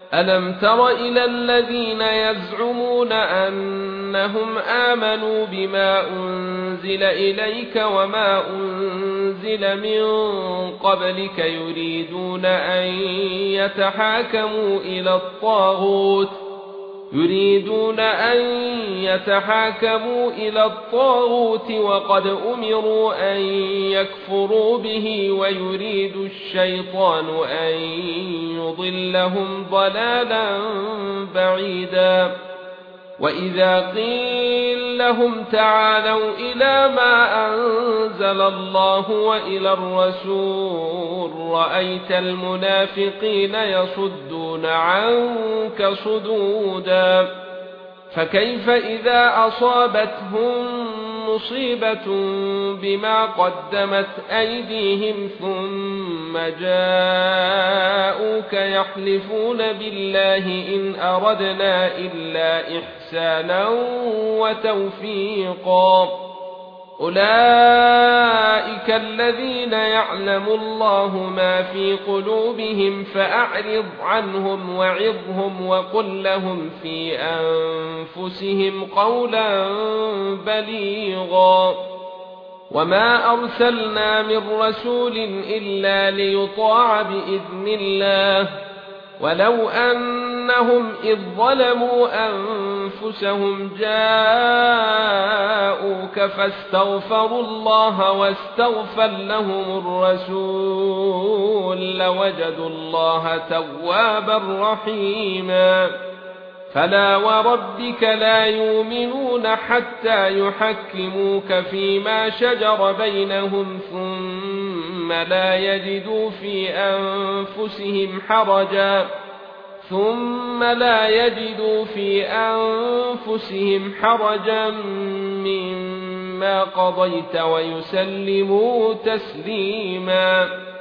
ألم تر إلى الذين يزعمون أنهم آمنوا بما أنزل إليك وما أنزل من قبلك يريدون أن يتحاكموا إلى الطاغوت وقد أمروا أن يكفروا به ويريد الشيطان أن يضلهم ضلالا بعيدا وإذا قيل لهم تعالوا إلى ما أنزل الله وإلى الرسول رأيت المنافقين يصدون عنك صدودا فكيف إذا أصابتهم مصيبة بما قدمت أيديهم ثم جاءوك يحلفون بالله إن أردنا إلا إحسانا وتوفيقا أولئك الذين يعلم الله ما في قلوبهم فأعرض عنهم وعظهم وقل لهم في أنفسهم قولا بليغا وما أرسلنا من رسول إلا ليطاع بإذن الله ولو أنهم إذ ظلموا أنفسهم جاءوك فاستغفروا الله واستغفر لهم الرسول لوجدوا الله توابا رحيما فلا وربك لا يؤمنون حتى يحكموك فيما شجر بينهم ثم لا يجدوا في أنفسهم حرجا مما قضيت ويسلموا تسليما